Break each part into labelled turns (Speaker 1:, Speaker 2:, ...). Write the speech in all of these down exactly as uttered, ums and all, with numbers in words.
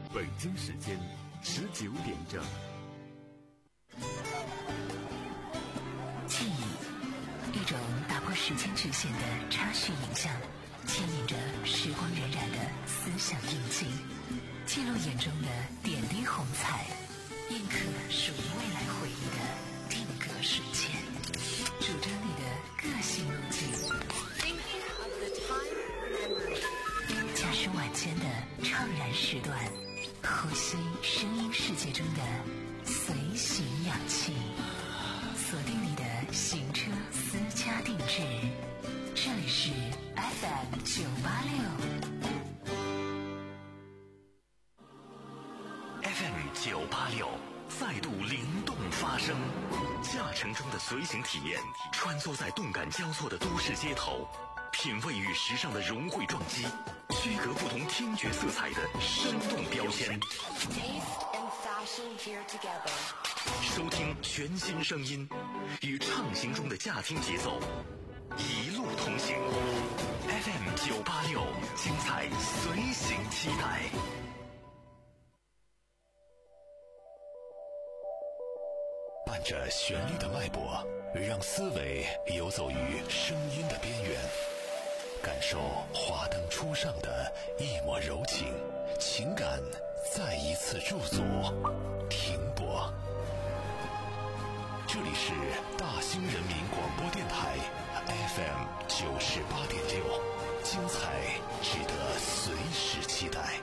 Speaker 1: 北京时间十九点整。
Speaker 2: 记忆，一种打破时间局限的插叙影像，牵引着时光荏苒的思想印记，记录眼中的点滴红彩，印刻属于未来回忆的定格瞬间，主张你的个性路径。驾驶晚间的怅然时段，呼吸声音世界中的随行氧气，锁定你的行车私家定制，这里是 F M 九八六
Speaker 3: F M 九八六再度灵动发声，驾乘中的随行体验，穿梭在动感交错的都市街头，品味与时尚的融汇撞击，区隔不同听觉色彩的生动标签，收听全新声音，与畅行中的驾听节奏一路同行。 F M 九八六精彩随行期待。伴着旋律的脉搏，让思维游走于声音的边缘，感受华灯初上的一抹柔情，情感再一次驻足停泊。这里是大兴人民广播电台 F M 九十八点六，精彩值得随时期待。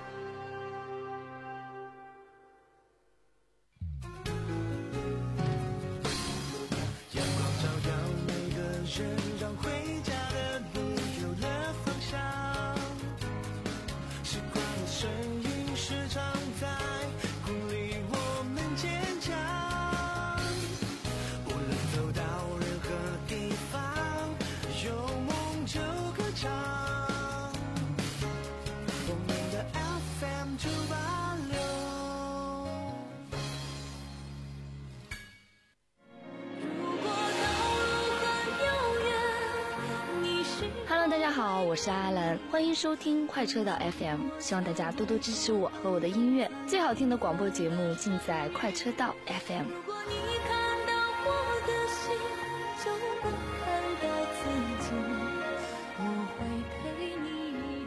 Speaker 4: 阳光照耀每个人，让回家的路有了方向。时光的声音时常在鼓励我们坚强。无论走到任何地方，有梦就歌唱。我们的 F M 九八六。
Speaker 5: Hello， 大家好，我是阿兰，欢迎收听快车道 F M， 希望大家多多支持我和我的音乐，最好听的广播节目尽在快车道 F M。
Speaker 6: 如果你看到我的心，就能看到自己，我会陪你一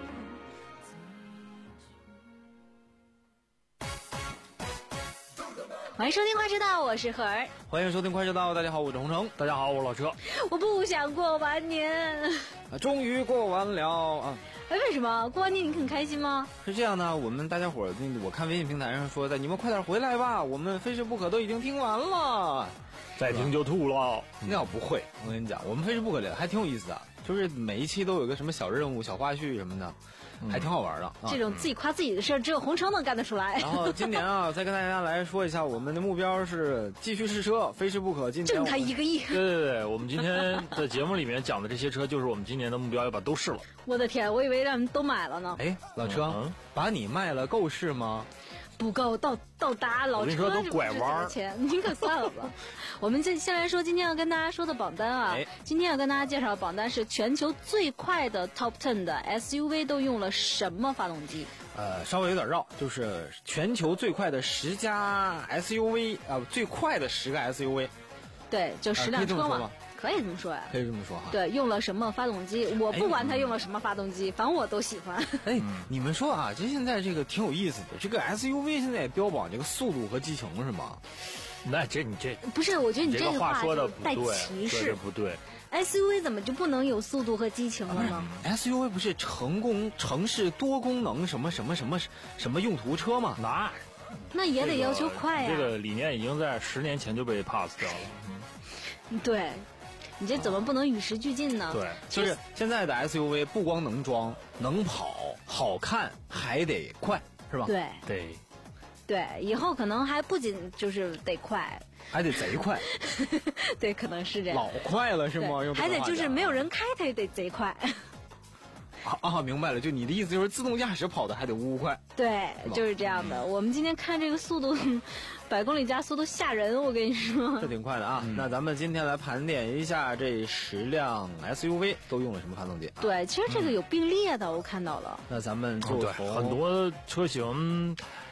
Speaker 5: 同。欢迎收听快车道，我是何儿。
Speaker 7: 欢迎收听快车道，大家好，我是洪城。大家好，我是老车。
Speaker 5: 我不想过完年。
Speaker 7: 啊，终于过完了啊！
Speaker 5: 哎，为什么过完年你很开心吗？
Speaker 7: 是这样的，我们大家伙儿，我看微信平台上说的，你们快点回来吧，我们非吃不可都已经听完了，
Speaker 8: 再听就吐了。
Speaker 7: 那不会，我跟你讲，我们非吃不可的还挺有意思的，就是每一期都有个什么小任务、小花絮什么的，还挺好玩的。啊、
Speaker 5: 这种自己夸自己的事儿，只有洪城能干得出来。
Speaker 7: 然后今年啊，再跟大家来说一下，我们的目标是继续试车，非吃不可。今年
Speaker 5: 挣他一个亿。
Speaker 8: 对对对，我们今天的节目里面讲的这些车，就是我们今年的目标，要把都试了。
Speaker 5: 我的天，我以为让人都买了呢。
Speaker 7: 哎，老车，嗯、把你卖了够试吗？
Speaker 5: 不够，到到达老车
Speaker 8: 都拐弯
Speaker 5: 钱，你可算了吧。我们这先来说今天要跟大家说的榜单啊，
Speaker 7: 哎、
Speaker 5: 今天要跟大家介绍的榜单是全球最快的 Top 十 的 S U V 都用了什么发动机？
Speaker 7: 呃，稍微有点绕，就是全球最快的十家 S U V 啊、呃，最快的十个 S U V，
Speaker 5: 对，就十辆车嘛。
Speaker 7: 呃
Speaker 5: 可以这么说呀，
Speaker 7: 可以这么说哈。
Speaker 5: 对，用了什么发动机？我不管它用了什么发动机，哎、反正我都喜欢。
Speaker 7: 哎，你们说啊，这现在这个挺有意思的，这个 S U V 现在也标榜这个速度和激情是吗？
Speaker 8: 那这你这
Speaker 5: 不是？我觉得你
Speaker 8: 这个话说的
Speaker 5: 带歧视，
Speaker 8: 不对。
Speaker 5: S U V 怎么就不能有速度和激情了呢、
Speaker 7: 嗯、？S U V 不是成功城市多功能什么什么什么什么用途车吗？
Speaker 8: 那
Speaker 5: 那也得要求快呀、
Speaker 8: 这个。这个理念已经在十年前就被 pass 掉了。
Speaker 5: 嗯，对。你这怎么不能与时俱进呢？
Speaker 7: 对，就是现在的 S U V 不光能装、能跑、好看，还得快，是吧？
Speaker 5: 对
Speaker 8: 对
Speaker 5: 对，以后可能还不仅就是得快，
Speaker 7: 还得贼快。
Speaker 5: 对，可能是这样。
Speaker 7: 老快了是吗？
Speaker 5: 还得就是没有人开它也得贼快。
Speaker 7: 啊啊，明白了，就你的意思就是自动驾驶跑的还得呜呜快。
Speaker 5: 对，就是这样的。嗯、我们今天看这个速度，百公里加速度吓人，我跟你说。
Speaker 7: 这挺快的啊！嗯、那咱们今天来盘点一下这十辆 S U V 都用了什么发动机、啊。
Speaker 5: 对，其实这个有并列的，嗯、我看到了。
Speaker 7: 那咱们就、
Speaker 8: 哦、对很多车型。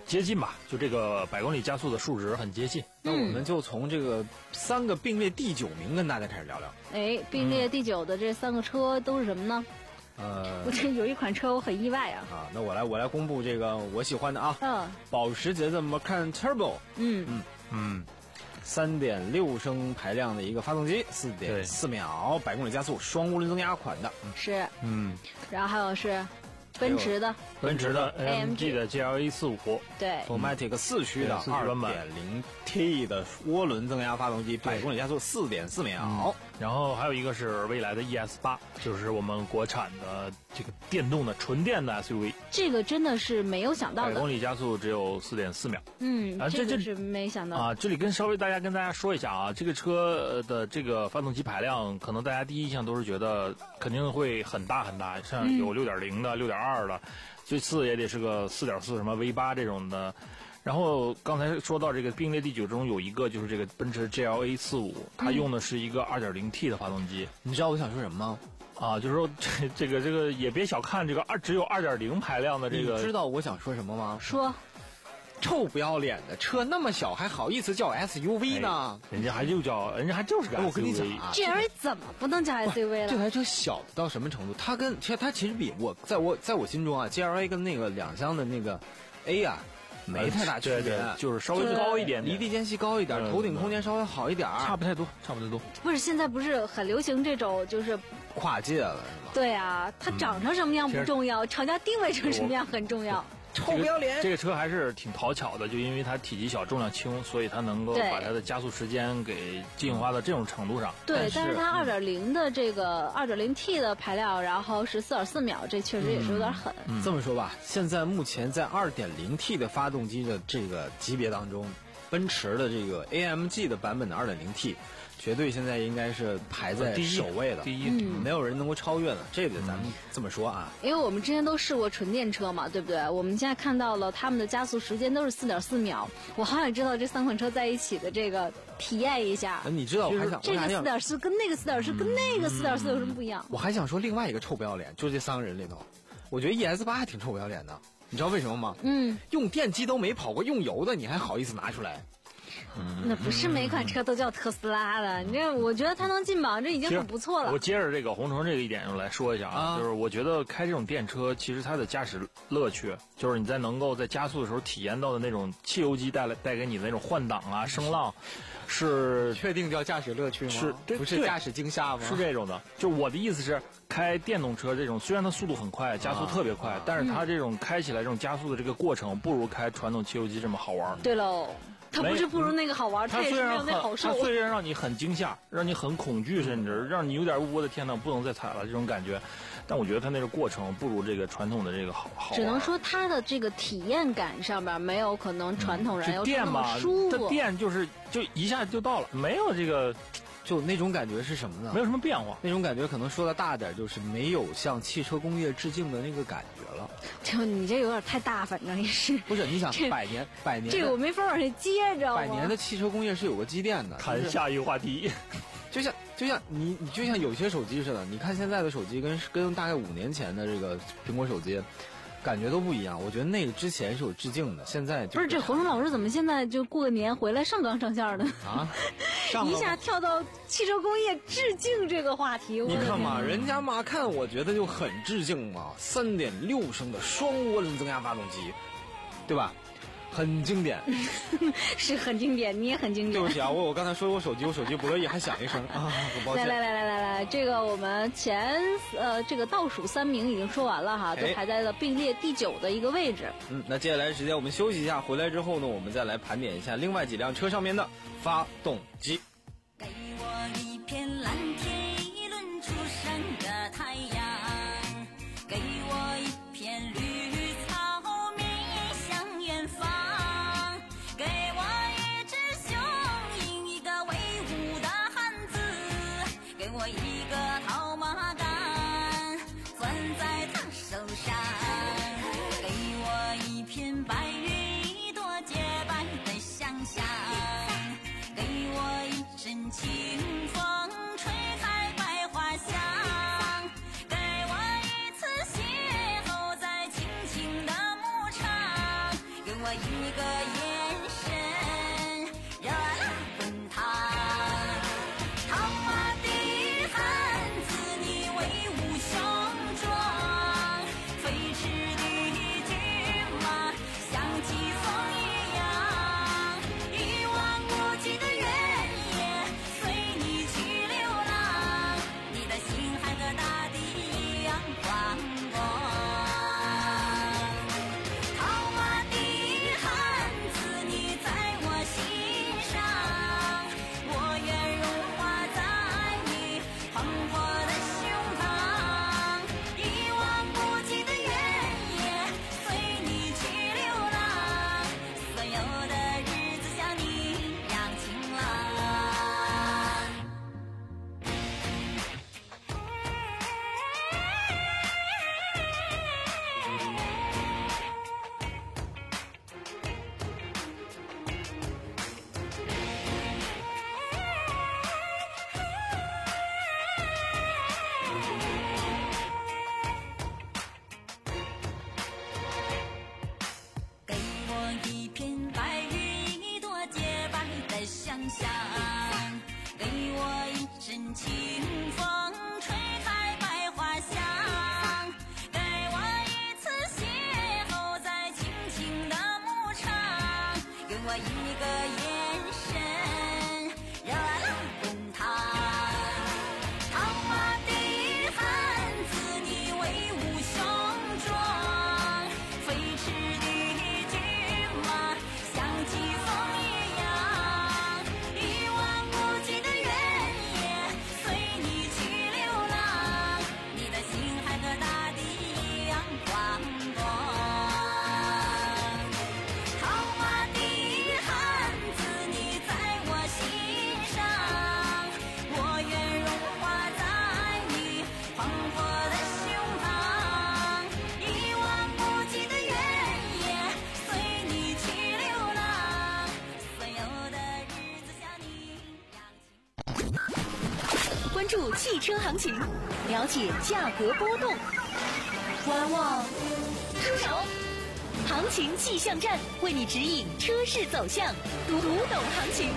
Speaker 8: 接近吧，就这个百公里加速的数值很接近。
Speaker 7: 那我们就从这个三个并列第九名跟大家开始聊聊。
Speaker 9: 哎，并列第九的这三个车都是什么呢？
Speaker 7: 呃，
Speaker 9: 我这有一款车我很意外啊。
Speaker 7: 啊，那我来我来公布这个我喜欢的啊。
Speaker 9: 嗯。
Speaker 7: 保时捷的 Macan Turbo。
Speaker 9: 嗯
Speaker 7: 嗯嗯。三点六升排量的一个发动机，四点四秒百公里加速，双涡轮增压款的。
Speaker 9: 是。
Speaker 7: 嗯。
Speaker 9: 然后还有是奔驰的。
Speaker 8: 奔驰的 A M G 的 G L A 四五。
Speaker 9: 对。
Speaker 7: O M A T I C 四驱的二点零 T 的涡轮增压发动机，百公里加速四点四秒。
Speaker 8: 嗯。然后还有一个是未来的 E S 八，就是我们国产的这个电动的纯电的 S U V。
Speaker 9: 这个真的是没有想到的，
Speaker 8: 百公里加速只有四点四秒。
Speaker 9: 嗯，
Speaker 8: 啊，
Speaker 9: 这个是没想到
Speaker 8: 啊。这里跟稍微大家跟大家说一下啊，这个车的这个发动机排量，可能大家第一印象都是觉得肯定会很大很大，像有六点零的、六点二的，最次也得是个四点四什么 V 八这种的。然后刚才说到这个并列第九中有一个就是这个奔驰 G L A 四五，它用的是一个 二点零 T 的发动机。
Speaker 7: 你知道我想说什么吗？
Speaker 8: 啊，就是说这这个这个也别小看这个二只有 二点零 排量的这个。
Speaker 7: 你知道我想说什么吗？
Speaker 9: 说。
Speaker 7: 臭不要脸的车那么小还好意思叫 S U V 呢？
Speaker 8: 哎、人家还就叫人家还就是个 S U V。
Speaker 7: 我跟你讲啊
Speaker 9: ，G L A 怎么不能叫 S U V 了？
Speaker 7: 这台车小到什么程度？它跟其实它其实比我在我在我心中啊 ，G L A 跟那个两厢的那个 A 啊。没太大区别，
Speaker 8: 对对，就是稍微高一点点，
Speaker 7: 离地间隙高一点，头顶空间稍微好一点，
Speaker 8: 差不太多，差不太多。
Speaker 9: 不是现在不是很流行这种就是
Speaker 7: 跨界了是吧？
Speaker 9: 对啊，它长成什么样不重要，厂家定位成什么样很重要。
Speaker 7: 臭不要脸！
Speaker 8: 这个车还是挺讨巧的，就因为它体积小、重量轻，所以它能够把它的加速时间给进化到这种程度上。
Speaker 9: 对，但是它二点零的这个二点零 T 的排量，然后是四点四秒，这确实也是有点狠。
Speaker 7: 嗯嗯、这么说吧，现在目前在二点零 T 的发动机的这个级别当中，奔驰的这个 A M G 的版本的二点零 T。绝对现在应该是排在首位的，
Speaker 8: 第一，
Speaker 9: 嗯、
Speaker 7: 没有人能够超越的，这个咱们这么说啊。
Speaker 9: 因为我们之前都试过纯电车嘛，对不对？我们现在看到了他们的加速时间都是四点四秒，我好想知道这三款车在一起的这个体验一下。
Speaker 7: 你知道我还想
Speaker 9: 这个四点四跟那个四点四跟那个四点四有什么不一样？
Speaker 7: 我还想说另外一个臭不要脸，就是这三个人里头，我觉得 E S 八还挺臭不要脸的，你知道为什么吗？
Speaker 9: 嗯，
Speaker 7: 用电机都没跑过，用油的你还好意思拿出来？
Speaker 9: 那不是每款车都叫特斯拉的，你这我觉得它能进榜，这已经很不错了。
Speaker 8: 我接着这个红城这个一点来说一下啊，啊就是我觉得开这种电车，其实它的驾驶乐趣，就是你在能够在加速的时候体验到的那种汽油机带来带给你的那种换挡啊、声浪，是
Speaker 7: 确定叫驾驶乐趣吗？
Speaker 8: 是，
Speaker 7: 不是驾驶惊吓吗？
Speaker 8: 是这种的。就我的意思是，开电动车这种虽然它速度很快，加速特别快，啊、但是它这种开起来这种加速的这个过程，不如开传统汽油机这么好玩。
Speaker 9: 对喽。它不是不如那个好玩，
Speaker 8: 它
Speaker 9: 也是没有那好受。
Speaker 8: 它虽然让你很惊吓，让你很恐惧，甚至让你有点我的天哪，不能再踩了这种感觉，但我觉得它那个过程不如这个传统的这个好好玩。
Speaker 9: 只能说它的这个体验感上边没有可能传统燃油车那么舒服。
Speaker 8: 它电就是就一下就到了，没有这个。
Speaker 7: 就那种感觉是什么呢？
Speaker 8: 没有什么变化。
Speaker 7: 那种感觉可能说的大点，就是没有向汽车工业致敬的那个感觉了。
Speaker 9: 就你这有点太大，反正也是。
Speaker 7: 不是，你想百年百年，
Speaker 9: 这个我没法往下接，知道吗？
Speaker 7: 百年的汽车工业是有个积淀的。
Speaker 8: 谈下一个话题，
Speaker 7: 就像就像你你就像有些手机似的，你看现在的手机跟跟大概五年前的这个苹果手机。感觉都不一样，我觉得那个之前是有致敬的，现在就
Speaker 9: 不是这洪生老师怎么现在就过个年回来上纲上线的
Speaker 7: 啊？
Speaker 9: 一下跳到汽车工业致敬这个话题，
Speaker 7: 你看嘛，人家马看我觉得就很致敬嘛，三点六升的双涡轮增压发动机，对吧？很经典，
Speaker 9: 是很经典，你也很经典。
Speaker 7: 对不起啊，我我刚才说我手机，我手机不乐意还响一声啊，很抱歉。
Speaker 9: 来来来来来来，这个我们前呃这个倒数三名已经说完了哈，都排在了并列第九的一个位置。
Speaker 7: 嗯，那接下来时间我们休息一下，回来之后呢，我们再来盘点一下另外几辆车上面的发动机。
Speaker 6: 给我一片蓝天，一轮初升的太阳，给我一片绿。我一个套马杆攥在他手上，给我一片白云，一朵洁白的想象，给我一一个眼神热辣滚烫。套马的汉子你威武雄壮，飞驰的骏马像疾风一样，一望无际的原野随你去流浪，你的心还和大地一样宽广。套马的汉子你在我心上，我愿融化在你磅礴的胸膛，一望无际的原野随你去流浪，所有的日子像你一样晴朗。给我一片白云，一朵洁白的想象，给我一阵清风，吹开百花香，给我一次邂逅在青青的牧场，给我一个眼神热辣滚烫。套马的汉子你威武雄壮，飞驰的骏马像疾风一样，一望无际的原野随你去流浪，你的心还和大地一样宽广。套马的汉子你在我心上，我愿融化在你磅礴的胸膛，一望无际的原野随你去流浪，所有的日子像你一样晴。
Speaker 2: 关注汽车行情，了解价格波动。观望，出手，行情气象站为你指引车市走向，读读懂行情。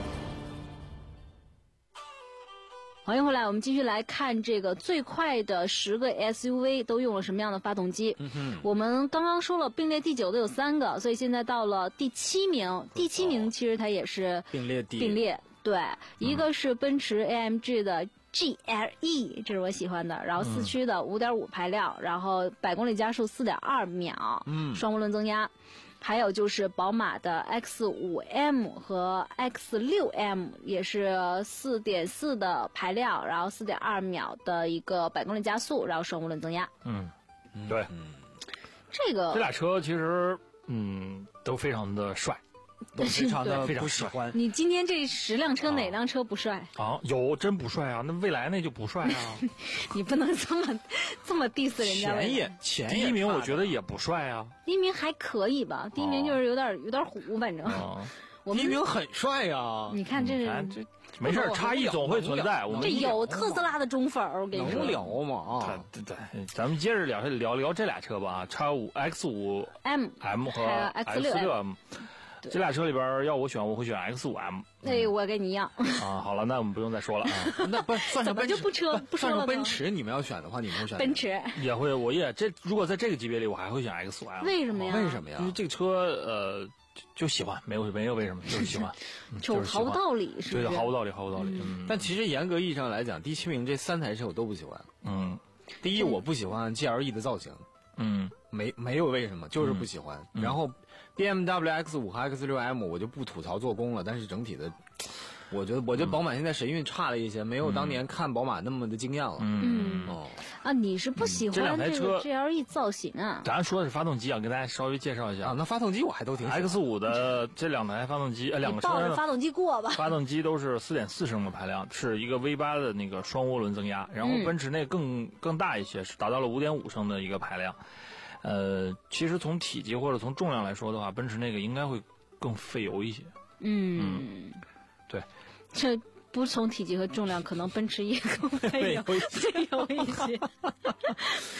Speaker 9: 欢迎回来，我们继续来看这个最快的十个 S U V 都用了什么样的发动机。
Speaker 7: 嗯哼，
Speaker 9: 我们刚刚说了并列第九的有三个，所以现在到了第七名。第七名其实它也是
Speaker 7: 并列第
Speaker 9: 并列，对，一个是奔驰 A M G 的 G L E， 这是我喜欢的，然后四驱的 五点五 排量，然后百公里加速 四点二秒，
Speaker 7: 嗯
Speaker 9: 双涡轮增压。还有就是宝马的 X 五 M 和 X 六 M， 也是 四点四 的排量，然后 四点二 秒的一个百公里加速，然后双涡轮增压。
Speaker 8: 嗯，对，
Speaker 9: 这个
Speaker 8: 这俩车其实嗯都非常的帅。
Speaker 7: 都非常的
Speaker 8: 非常
Speaker 7: 不喜欢。
Speaker 9: 你今天这十辆车哪辆车不帅？
Speaker 8: 啊，有真不帅啊！那蔚来那就不帅啊！
Speaker 9: 你不能这么这么 diss 人家。
Speaker 7: 前也前
Speaker 8: 第一名我觉得也不帅啊。
Speaker 9: 第一名还可以吧？第一名就是有点有点虎，反正。
Speaker 7: 第一名很帅呀！
Speaker 9: 你看这是
Speaker 8: 这没事，差异总会存在。我们
Speaker 9: 这有特斯拉的忠粉，我跟你说。
Speaker 7: 能聊吗？
Speaker 8: 对对，咱们接着聊聊聊这俩车吧啊，叉五 X 五
Speaker 9: M
Speaker 8: M 和
Speaker 9: X
Speaker 8: 六
Speaker 9: M。
Speaker 8: 这俩车里边要我选，我会选 X 五 M。
Speaker 9: 哎，我跟你一样。
Speaker 8: 啊，好了，那我们不用再说了啊。
Speaker 7: 那不算上奔驰，
Speaker 9: 就不车不说了。
Speaker 7: 奔驰你们要选的话，你们会选
Speaker 9: 奔驰？
Speaker 8: 也会，我也这如果在这个级别里，我还会选 X 五 M。
Speaker 9: 为什么呀？
Speaker 7: 为什么呀？
Speaker 8: 因为这个车呃就喜欢，没有没有为什么，就是喜欢。
Speaker 9: 就毫无道理，是不是？
Speaker 8: 对，毫无道理，毫无道理。嗯。
Speaker 7: 但其实严格意义上来讲，第七名这三台车我都不喜欢。
Speaker 8: 嗯。
Speaker 7: 第一，我不喜欢 G L E 的造型。
Speaker 8: 嗯。
Speaker 7: 没没有为什么，就是不喜欢。
Speaker 8: 嗯、
Speaker 7: 然后 B M W X 五和 X 六 M 我就不吐槽做工了，但是整体的，我觉得我觉得宝马现在神韵差了一些，没有当年看宝马那么的惊艳了。
Speaker 8: 嗯
Speaker 7: 哦
Speaker 9: 啊，你是不喜欢这个 G L E 造型啊？
Speaker 8: 咱说的是发动机啊，给大家稍微介绍一下
Speaker 7: 啊。那发动机我还都挺喜欢。
Speaker 8: X 五的这两台发动机，呃，两个车
Speaker 9: 抱着发动机过吧。
Speaker 8: 发动机都是 四点四 升的排量，是一个 V 八 的那个双涡轮增压，然后奔驰那更、嗯、更大一些，是达到了 五点五 升的一个排量。呃，其实从体积或者从重量来说的话，奔驰那个应该会更费油一些。
Speaker 9: 嗯，
Speaker 8: 嗯对。
Speaker 9: 这不从体积和重量，可能奔驰也更费油费油一些。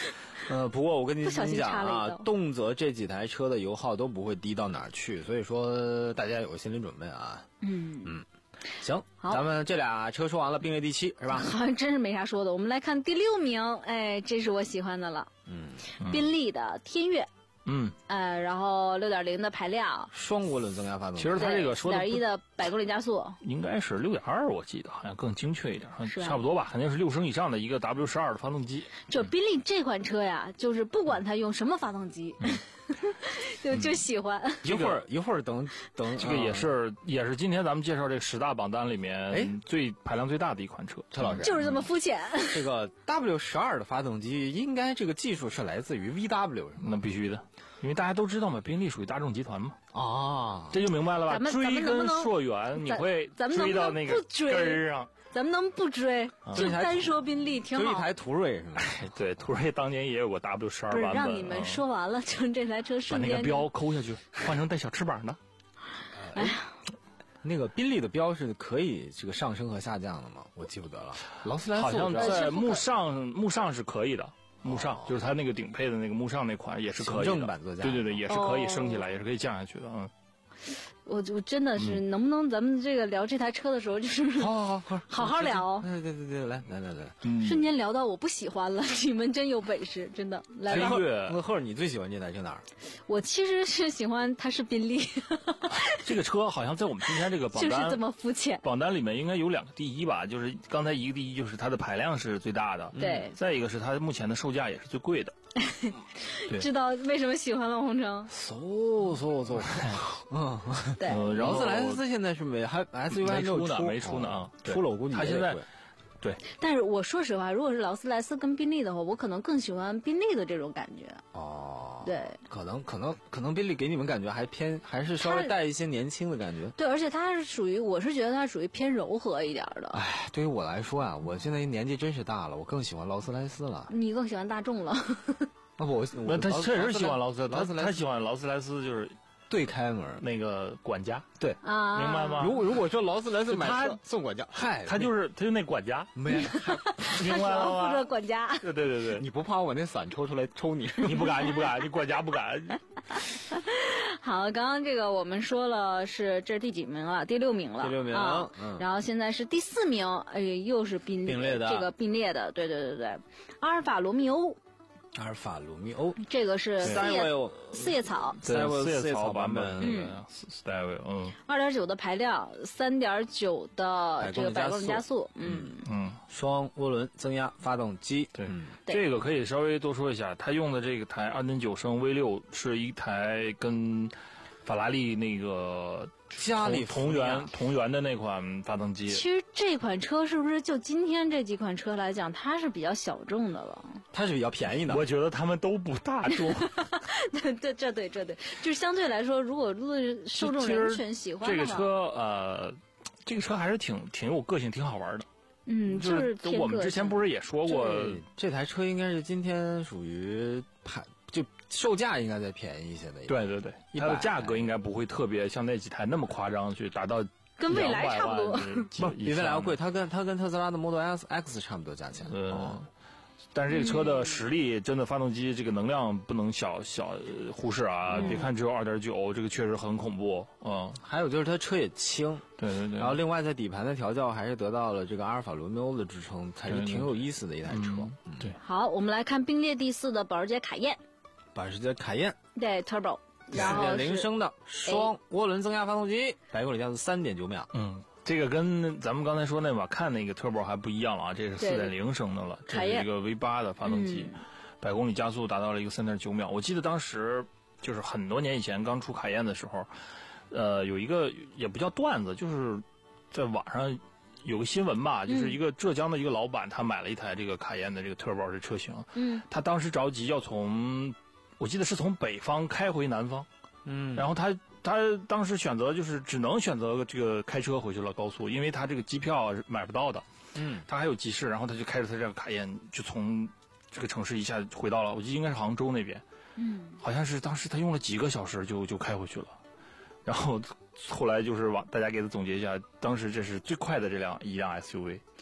Speaker 7: 呃，不过我跟您
Speaker 9: 不小心
Speaker 7: 讲
Speaker 9: 插了一刀，
Speaker 7: 啊动辄这几台车的油耗都不会低到哪儿去，所以说大家有个心理准备啊。
Speaker 9: 嗯
Speaker 7: 嗯，行，
Speaker 9: 好
Speaker 7: 咱们这俩车说完了，并列第七是吧？
Speaker 9: 好像真是没啥说的。我们来看第六名，哎，这是我喜欢的了，
Speaker 7: 嗯，
Speaker 9: 宾利的天越，
Speaker 8: 嗯，
Speaker 9: 呃，然后六点零的排量，
Speaker 7: 双涡轮增压发动机。
Speaker 8: 其实它这个说的
Speaker 9: 点一的百公里加速，
Speaker 8: 应该是六点二，我记得好像更精确一点，
Speaker 9: 是吧
Speaker 8: 差不多吧，肯定是六升以上的一个 W 十二的发动机。
Speaker 9: 就宾利这款车呀，就是不管它用什么发动机，就就喜欢。
Speaker 7: 一会儿一会儿等等，
Speaker 8: 这个也是、嗯、也是今天咱们介绍这十大榜单里
Speaker 7: 哎
Speaker 8: 面最排量最大的一款车。
Speaker 7: 陈老师
Speaker 9: 就是这么肤浅。
Speaker 7: 这个 W 十二的发动机，应该这个技术是来自于 V W 是吗？
Speaker 8: 那必须的，因为大家都知道嘛，宾利属于大众集团嘛。
Speaker 7: 啊，
Speaker 8: 这就明白了吧？
Speaker 9: 咱们
Speaker 8: 追根溯源，
Speaker 9: 咱们
Speaker 8: 你会
Speaker 9: 咱们能不能
Speaker 8: 追到那个
Speaker 9: 不追
Speaker 8: 根儿上。
Speaker 9: 咱们能不追？就单说宾利挺好。
Speaker 7: 就一台途锐是吗？
Speaker 8: 对，途锐当年也有过 W 十二版本。
Speaker 9: 不是让你们说完了，就这台车瞬间
Speaker 8: 把那个标抠下去，换成带小翅膀的。
Speaker 9: 哎呀，
Speaker 7: 那个宾利的标是可以这个上升和下降的吗？我记不得了。劳斯莱斯
Speaker 8: 好像在
Speaker 9: 目
Speaker 8: 目上目上是可以的。目上、哦、就是它那个顶配的那个目上那款也是可以的，
Speaker 7: 行政版座驾，
Speaker 8: 对对对，也是可以升起来，哦、也是可以降下去的。嗯，
Speaker 9: 我我真的是、嗯、能不能咱们这个聊这台车的时候，就是
Speaker 7: 好好好
Speaker 9: 好好聊。
Speaker 7: 对对对对，来来来来，
Speaker 8: 嗯、
Speaker 9: 瞬间聊到我不喜欢了，你们真有本事，真的。来吧，
Speaker 7: 那赫尔，你最喜欢这台车哪儿？
Speaker 9: 我其实是喜欢它是宾利。
Speaker 8: 这个车好像在我们今天这个榜单
Speaker 9: 就是这么肤浅。
Speaker 8: 榜单里面应该有两个第一吧，就是刚才一个第一就是它的排量是最大的，
Speaker 9: 对、
Speaker 8: 嗯，再一个是它目前的售价也是最贵的。
Speaker 9: 知道为什么喜欢吗？洪城？
Speaker 7: 嗖嗖嗖，嗯，
Speaker 9: 对。
Speaker 8: 然后
Speaker 7: 劳斯莱斯现在是没还 S U V
Speaker 8: 没出呢，
Speaker 7: 出
Speaker 8: 没出呢啊，
Speaker 7: 出了我估计
Speaker 8: 它现在。对，
Speaker 9: 但是我说实话，如果是劳斯莱斯跟宾利的话，我可能更喜欢宾利的这种感觉。
Speaker 7: 哦，
Speaker 9: 对，
Speaker 7: 可能可能可能宾利给你们感觉还偏还是稍微带一些年轻的感觉。
Speaker 9: 对，而且它是属于，我是觉得它属于偏柔和一点的。
Speaker 7: 哎，对于我来说啊，我现在年纪真是大了，我更喜欢劳斯莱斯了。
Speaker 9: 你更喜欢大众了？
Speaker 7: 那我
Speaker 8: 那他确实喜欢劳斯
Speaker 7: 劳斯莱斯，
Speaker 8: 他喜欢劳斯莱斯就是
Speaker 7: 对开门
Speaker 8: 那个管家，
Speaker 7: 对
Speaker 9: 啊，
Speaker 8: 明白吗？
Speaker 7: 如果如果说劳斯莱斯买车送管家，嗨，
Speaker 8: 他就是他就那管家，
Speaker 7: 没
Speaker 8: 明白了吗？
Speaker 9: 负责管家。
Speaker 8: 对对对对，
Speaker 7: 你不怕我那伞抽出来抽你？
Speaker 8: 你不敢，你不敢，你管家不敢。
Speaker 9: 好，刚刚这个我们说了是这是第几名了？第六名了。
Speaker 7: 第六名，
Speaker 9: 啊
Speaker 7: 嗯，
Speaker 9: 然后现在是第四名，哎，又是并
Speaker 7: 并列的
Speaker 9: 这个并列的，对对对对，阿尔法罗密欧。
Speaker 7: 阿尔法罗密欧，
Speaker 9: 这个是四叶四叶草，
Speaker 8: 四叶草版本，
Speaker 9: 嗯
Speaker 8: ，Style， 嗯，
Speaker 9: 二点九的排量，三点九的这个百公里加速，嗯
Speaker 8: 嗯，
Speaker 7: 双涡轮增压发动机，
Speaker 8: 对，这个可以稍微多说一下，它用的这个台二点九升 V 六是一台跟法拉利那个
Speaker 7: 加利
Speaker 8: 同源同源的那款发动机。
Speaker 9: 其实这款车是不是就今天这几款车来讲，它是比较小众的了？
Speaker 7: 它是比较便宜的。
Speaker 8: 我觉得他们都不大众。
Speaker 9: 对对，这对这对，就是相对来说，如果论受众人群喜欢的话，
Speaker 8: 这个车呃，这个车还是挺挺有个性，挺好玩的。
Speaker 9: 嗯，
Speaker 8: 就是
Speaker 9: 就是
Speaker 8: 我们之前不是也说过，
Speaker 7: 这台车应该是今天属于排就售价应该再便宜一些的。
Speaker 8: 对对对，它的价格应该不会特别像那几台那么夸张，去达到
Speaker 9: 跟未来差不多，
Speaker 7: 不比未来要贵。它跟它跟特斯拉的 Model S X 差不多价钱。
Speaker 8: 嗯。
Speaker 7: 哦
Speaker 8: 但是这个车的实力真的，发动机这个能量不能小小忽视啊！
Speaker 9: 嗯、
Speaker 8: 别看只有二点九，这个确实很恐怖。嗯，
Speaker 7: 还有就是它车也轻，
Speaker 8: 对对对。
Speaker 7: 然后另外在底盘的调教还是得到了这个阿尔法罗密欧的支撑，还是挺有意思的一台车。
Speaker 8: 嗯嗯、对。
Speaker 9: 好，我们来看并列第四的保时捷凯宴。
Speaker 7: 保时捷凯宴，
Speaker 9: 对 Turbo， 然后
Speaker 7: 四点零升的双涡轮增压发动机，百公里加速三点九秒。
Speaker 8: 嗯。这个跟咱们刚才说那把看那个 Turbo 还不一样了啊，这是 四点零 升的了，这是一个 V 八 的发动机，百、嗯、公里加速达到了一个三点九秒。我记得当时就是很多年以前刚出凯宴的时候，呃，有一个也不叫段子，就是在网上有个新闻吧，就是一个浙江的一个老板，他买了一台这个凯宴的这个 Turbo 的车型，
Speaker 9: 嗯，
Speaker 8: 他当时着急要从，我记得是从北方开回南方，
Speaker 7: 嗯，
Speaker 8: 然后他。他当时选择就是只能选择这个开车回去了高速，因为他这个机票是买不到的。
Speaker 7: 嗯，
Speaker 8: 他还有急事，然后他就开着他这个卡宴，就从这个城市一下回到了，我记得应该是杭州那边。
Speaker 9: 嗯，
Speaker 8: 好像是当时他用了几个小时就就开回去了，然后后来就是往大家给他总结一下，当时这是最快的这辆一辆 S U V。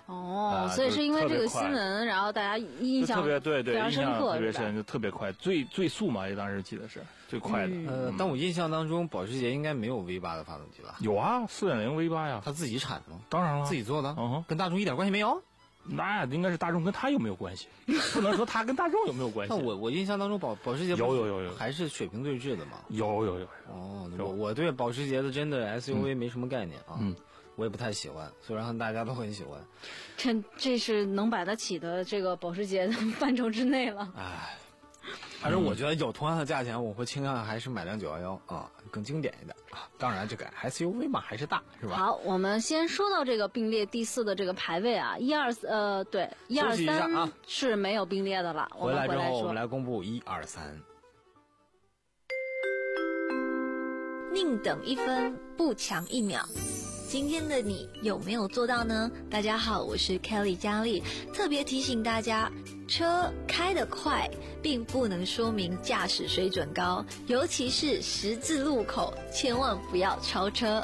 Speaker 9: 哦，
Speaker 8: 啊
Speaker 9: 所以是因为这个
Speaker 8: 就是特别快
Speaker 9: 新闻，然后大家印象
Speaker 8: 就特别对对，
Speaker 9: 非常
Speaker 8: 印象
Speaker 9: 深刻，是吧
Speaker 8: 特别深，就特别快，最最速嘛，当时记得是最快的。
Speaker 7: 呃，但我印象当中，保时捷应该没有 V 八的发动机吧？
Speaker 8: 有啊，四点零 V 八呀，
Speaker 7: 他自己产的吗？
Speaker 8: 当然了，
Speaker 7: 自己做的，
Speaker 8: 嗯哼，
Speaker 7: 跟大众一点关系没有。
Speaker 8: 那应该是大众跟他有没有关系？不能说他跟大众有没有关系。
Speaker 7: 那我我印象当中保保时捷
Speaker 8: 有有有有
Speaker 7: 还是水平对峙的嘛？
Speaker 8: 有有有。
Speaker 7: 哦，我我对保时捷的真的 S U V 没什么概念啊，
Speaker 8: 嗯，
Speaker 7: 我也不太喜欢，虽然大家都很喜欢。
Speaker 9: 这这是能摆得起的这个保时捷的范畴之内了。
Speaker 7: 唉，反正我觉得有同样的价钱，我会倾向还是买辆九一一啊，更经典一点啊。当然，这个 S U V 嘛还是大，是吧？
Speaker 9: 好，我们先说到这个并列第四的这个排位啊，一二呃对，一二三
Speaker 7: 啊
Speaker 9: 是没有并列的了。
Speaker 7: 回来之后，我
Speaker 9: 说
Speaker 7: 们来公布一二三。
Speaker 10: 宁等一分，不强一秒。今天的你有没有做到呢？大家好，我是 Kelly 佳丽，特别提醒大家，车开得快并不能说明驾驶水准高，尤其是十字路口，千万不要超车。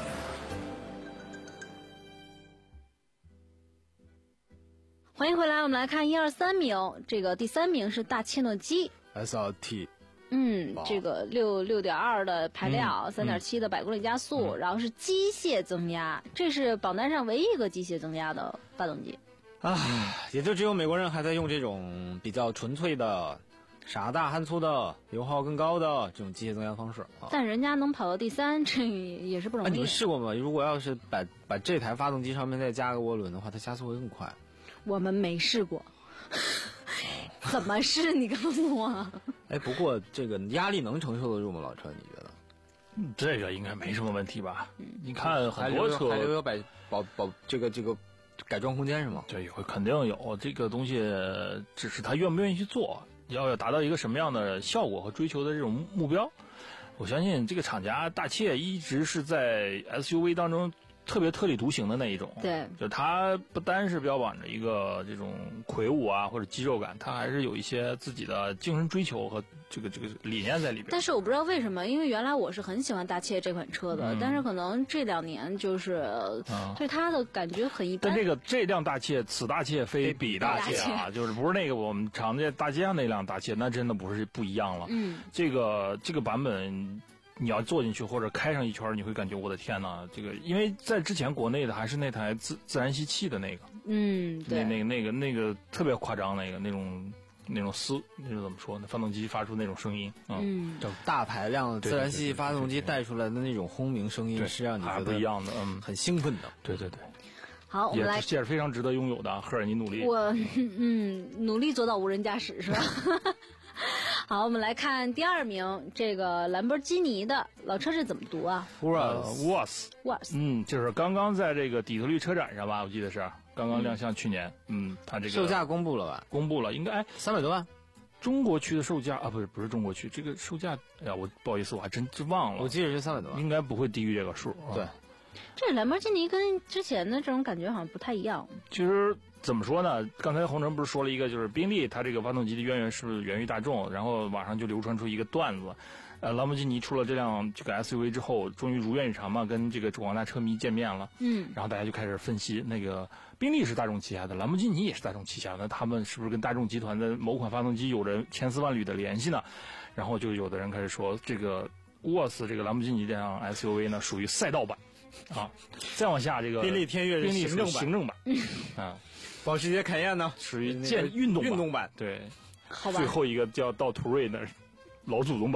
Speaker 9: 欢迎回来，我们来看一二三名，这个第三名是大切诺基
Speaker 7: S R T。
Speaker 9: 嗯，这个六六点二的排量，三点七的百公里加速，
Speaker 7: 嗯、
Speaker 9: 然后是机械增压，这是榜单上唯一一个机械增压的发动机。
Speaker 7: 啊，也就只有美国人还在用这种比较纯粹的、傻大憨粗的、油耗更高的这种机械增压方式。啊、
Speaker 9: 但人家能跑到第三，这也是不容易。
Speaker 7: 啊、你们试过吗？如果要是把把这台发动机上面再加个涡轮的话，它加速会更快。
Speaker 9: 我们没试过。怎么试？你告诉我。
Speaker 7: 哎，不过这个压力能承受得住吗？老车，你觉得？
Speaker 8: 嗯、这个应该没什么问题吧？嗯、你看很多车
Speaker 7: 还留有保保保这个这个改装空间是吗？
Speaker 8: 对，有肯定有这个东西，只是他愿不愿意去做，要要达到一个什么样的效果和追求的这种目标。我相信这个厂家大切一直是在 S U V 当中特别特立独行的那一种，
Speaker 9: 对，
Speaker 8: 就它不单是标榜着一个这种魁梧啊或者肌肉感，它还是有一些自己的精神追求和这个这个理念在里边。
Speaker 9: 但是我不知道为什么，因为原来我是很喜欢大切这款车的，嗯、但是可能这两年就是对它的感觉很一般。
Speaker 8: 但这个这辆大切，此大切非彼大切啊，就是不是那个我们常见大街上那辆大切，那真的不是不一样了。
Speaker 9: 嗯，
Speaker 8: 这个这个版本。你要坐进去或者开上一圈，你会感觉我的天哪！这个因为在之前国内的还是那台自自然吸气的那个，
Speaker 9: 嗯，对，
Speaker 8: 那那个那个那个特别夸张，那个那种那种嘶，那种怎么说呢？发动机发出那种声音，
Speaker 9: 嗯，
Speaker 7: 这种大排量自然吸气发动机带出来的那种轰鸣声音，是让你觉得
Speaker 8: 不一样的，嗯，
Speaker 7: 很兴奋的。
Speaker 8: 对对对。
Speaker 9: 好，我们来，
Speaker 8: 也是非常值得拥有的。赫尔，你努力。
Speaker 9: 我嗯，努力做到无人驾驶是吧？好，我们来看第二名，这个兰博基尼的老车是怎么读啊
Speaker 8: ？Was
Speaker 9: Was，
Speaker 8: 嗯，就是刚刚在这个底特律车展上吧，我记得是刚刚亮相，去年，嗯，它这个
Speaker 7: 售价公布了吧？
Speaker 8: 公布了，应该
Speaker 7: 三百多万。
Speaker 8: 中国区的售价啊，不是不是中国区，这个售价，哎呀，我不好意思，我还真真忘了。
Speaker 7: 我记得是三百多万，
Speaker 8: 应该不会低于这个数。
Speaker 7: 对，
Speaker 9: 这兰博基尼跟之前的这种感觉好像不太一样。
Speaker 8: 其实。怎么说呢？刚才洪城不是说了一个，就是宾利它这个发动机的渊源是源于大众，然后网上就流传出一个段子，呃，兰博基尼出了这辆这个 S U V 之后，终于如愿以偿嘛，跟这个广大车迷见面了。
Speaker 9: 嗯，
Speaker 8: 然后大家就开始分析，那个宾利是大众旗下的，兰博基尼也是大众旗下的，那他们是不是跟大众集团的某款发动机有着千丝万缕的联系呢？然后就有的人开始说，这个沃斯这个兰博基尼这辆 S U V 呢，属于赛道版，啊，再往下这个
Speaker 7: 宾利天越
Speaker 8: 宾利
Speaker 7: 行政版，
Speaker 8: 行政版，啊。
Speaker 7: 保时捷凯宴呢，
Speaker 8: 属于健运动
Speaker 7: 运动版，
Speaker 8: 对，
Speaker 9: 好吧。
Speaker 8: 最后一个叫到途锐那老祖宗版。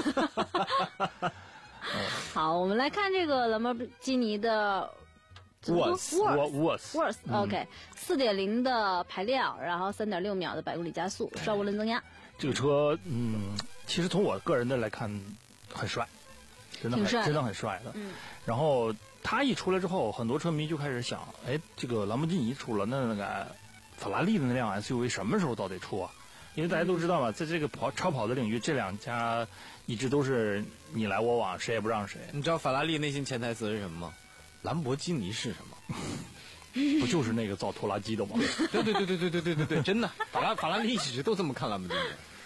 Speaker 9: 好，我们来看这个兰博基尼的
Speaker 8: Worth
Speaker 9: Worth Worth，OK， 四点零的排量，然后三点六秒的百公里加速，双涡轮增压。
Speaker 8: 这个车，嗯，其实从我个人的来看，很帅，真的很真的很帅的。
Speaker 9: 嗯，
Speaker 8: 然后。它一出来之后，很多车迷就开始想，哎，这个兰博基尼出了，那那个法拉利的那辆 S U V 什么时候到底出啊？因为大家都知道嘛，在这个跑超跑的领域，这两家一直都是你来我往，谁也不让谁。
Speaker 7: 你知道法拉利内心潜台词是什么吗？兰博基尼是什么？
Speaker 8: 不就是那个造拖拉机的吗？
Speaker 7: 对对对对对对对对对，真的，法拉法拉利一直都这么看兰博基尼。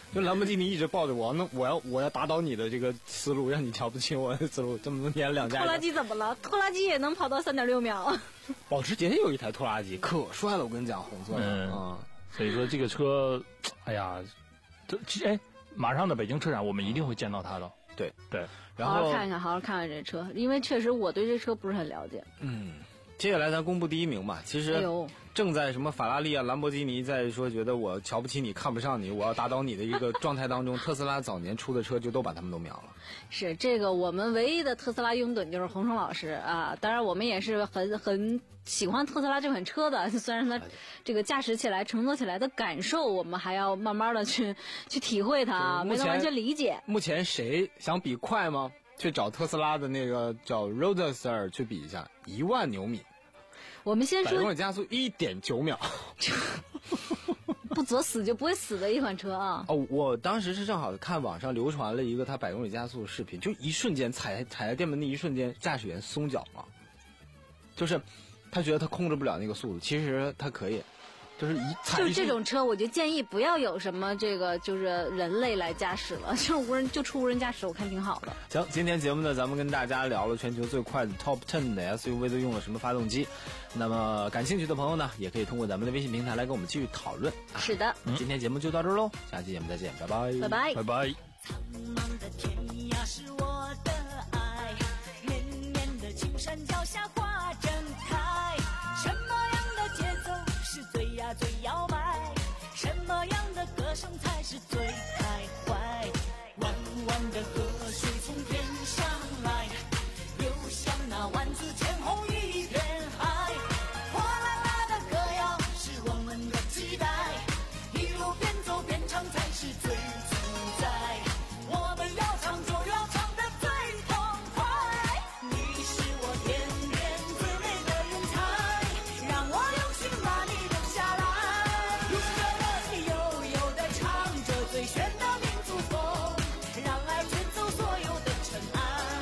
Speaker 7: 就兰博基尼一直抱着我，那我要我要打倒你的这个思路，让你瞧不起我的思路，这么多年两家人。
Speaker 9: 拖拉机怎么了？拖拉机也能跑到三点六秒。
Speaker 7: 保时捷有一台拖拉机，可帅了，我跟你讲，红色的
Speaker 8: 嗯
Speaker 7: 啊。
Speaker 8: 所以说这个车，哎呀，这哎，马上的北京车展我们一定会见到它的。
Speaker 7: 对
Speaker 8: 对，
Speaker 7: 然后
Speaker 9: 好好看一看，好好看看这车，因为确实我对这车不是很了解。
Speaker 7: 嗯，接下来咱公布第一名吧。其实
Speaker 9: 哎呦，
Speaker 7: 正在什么法拉利啊、兰博基尼在说觉得我瞧不起你、看不上你，我要打倒你的一个状态当中，特斯拉早年出的车就都把他们都秒了。
Speaker 9: 是这个，我们唯一的特斯拉拥趸就是洪生老师啊。当然，我们也是很很喜欢特斯拉这款车的。虽然它这个驾驶起来、乘坐起来的感受，我们还要慢慢的去去体会它，没能完全理解。
Speaker 7: 目前谁想比快吗？去找特斯拉的那个叫 Roadster 去比一下，一万牛米。
Speaker 9: 我们先说
Speaker 7: 百公里加速一点九秒。
Speaker 9: 不作死就不会死的一款车啊！
Speaker 7: 哦，我当时是正好看网上流传了一个它百公里加速的视频，就一瞬间踩踩在电门那一瞬间，驾驶员松脚了，就是他觉得他控制不了那个速度，其实他可以，就是一踩
Speaker 9: 就这种车，我就建议不要有什么这个就是人类来驾驶了，就无人就出无人驾驶，我看挺好的。
Speaker 7: 行，今天节目呢，咱们跟大家聊了全球最快的 Top 十的 S U V 都用了什么发动机。那么感兴趣的朋友呢，也可以通过咱们的微信平台来跟我们继续讨论。
Speaker 9: 是的，
Speaker 7: 嗯、今天节目就到这儿喽，下期节目再见，拜拜，
Speaker 9: 拜拜，
Speaker 8: 拜拜。
Speaker 6: 苍茫的天涯是我的爱，绵绵的青山脚下花正开。什么样的节奏是最呀最摇摆？什么样的歌声才是最开怀？弯弯的河水从天上来，流向那万紫千红一片海。哗啦啦的歌谣是我们的期待，一路边走边唱才是最自在。我们要唱就要唱得最痛快，你是我天边最美的云彩，让我用心把你留下来。用着你悠悠地唱着最炫的民族风，让爱卷走所有的尘埃。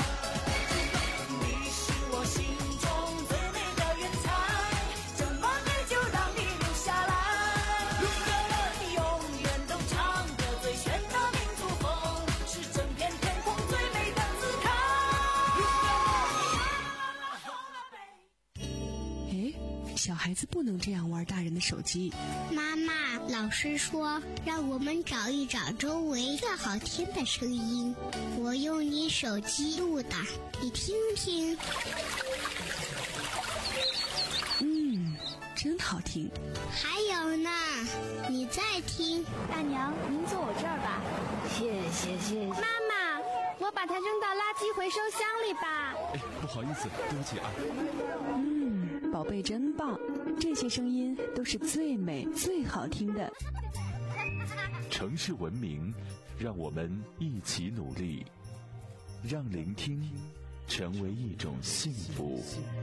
Speaker 6: 你是我心中最美的云彩，这么美就让你留下来。用着你永远都唱着最炫的民族风，是整片天空最美的姿态。
Speaker 11: 哎，小孩子不能这样玩大人的手机。
Speaker 12: 妈妈，老师说让我们找一找周围最好听的声音，我用你手机录的，你听听。
Speaker 11: 嗯，真好听。
Speaker 12: 还有呢，你再听。
Speaker 13: 大娘，您坐我这儿吧。
Speaker 9: 谢谢谢谢。
Speaker 13: 妈妈，我把它扔到垃圾回收箱里吧。
Speaker 1: 哎，不好意思，对不起啊。
Speaker 11: 嗯，宝贝真棒，这些声音都是最美最好听的。
Speaker 3: 城市文明，让我们一起努力，让聆听成为一种幸福。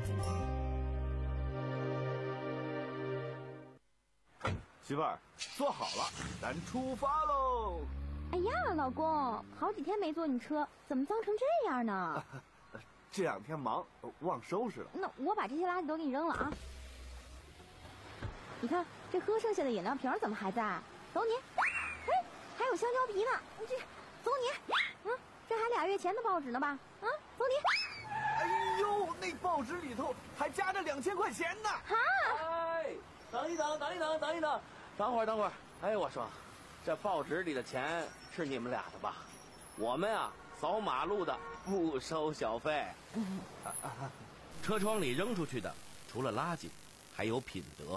Speaker 14: 媳妇儿，坐好了，咱出发喽！
Speaker 13: 哎呀，老公，好几天没坐你车，怎么脏成这样呢？
Speaker 14: 这两天忙，忘收拾了。
Speaker 13: 那我把这些垃圾都给你扔了啊！你看这喝剩下的饮料瓶怎么还在？走你！哎，还有香蕉皮呢，这走你！嗯，这还俩月前的报纸呢吧？啊，走你！
Speaker 14: 哎呦，那报纸里头还夹着两千块钱呢！
Speaker 13: 哈！
Speaker 15: 哎，等一等，等一等，等一等，等会儿，等会儿。哎，我说，这报纸里的钱是你们俩的吧？我们啊，扫马路的不收小费。车窗里扔出去的，除了垃圾，还有品德。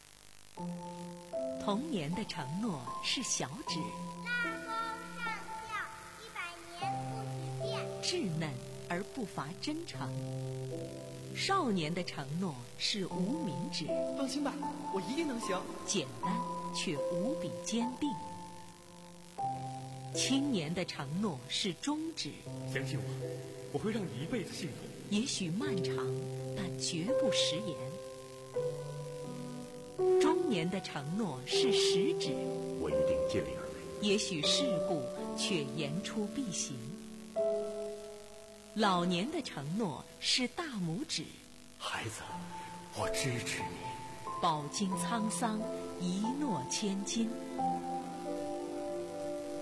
Speaker 2: 童年的承诺是小指，
Speaker 12: 大风上校一百年不许变，
Speaker 2: 稚嫩而不乏真诚。少年的承诺是无名指，
Speaker 16: 放心吧，我一定能行。
Speaker 2: 简单却无比坚定。青年的承诺是中指，
Speaker 16: 相信我，我会让你一辈子幸福。
Speaker 2: 也许漫长，但绝不食言。中年的承诺是食指，
Speaker 16: 我一定尽力而为。
Speaker 2: 也许世故，却言出必行。老年的承诺是大拇指，
Speaker 16: 孩子，我支持你。
Speaker 2: 饱经沧桑，一诺千金。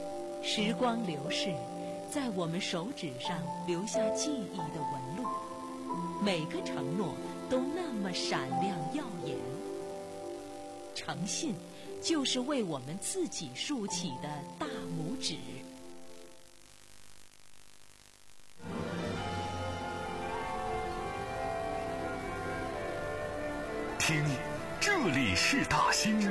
Speaker 2: 时光流逝，在我们手指上留下记忆的纹路，每个承诺都那么闪亮耀眼。诚信就是为我们自己竖起的大拇指。
Speaker 3: 听，这里是大兴。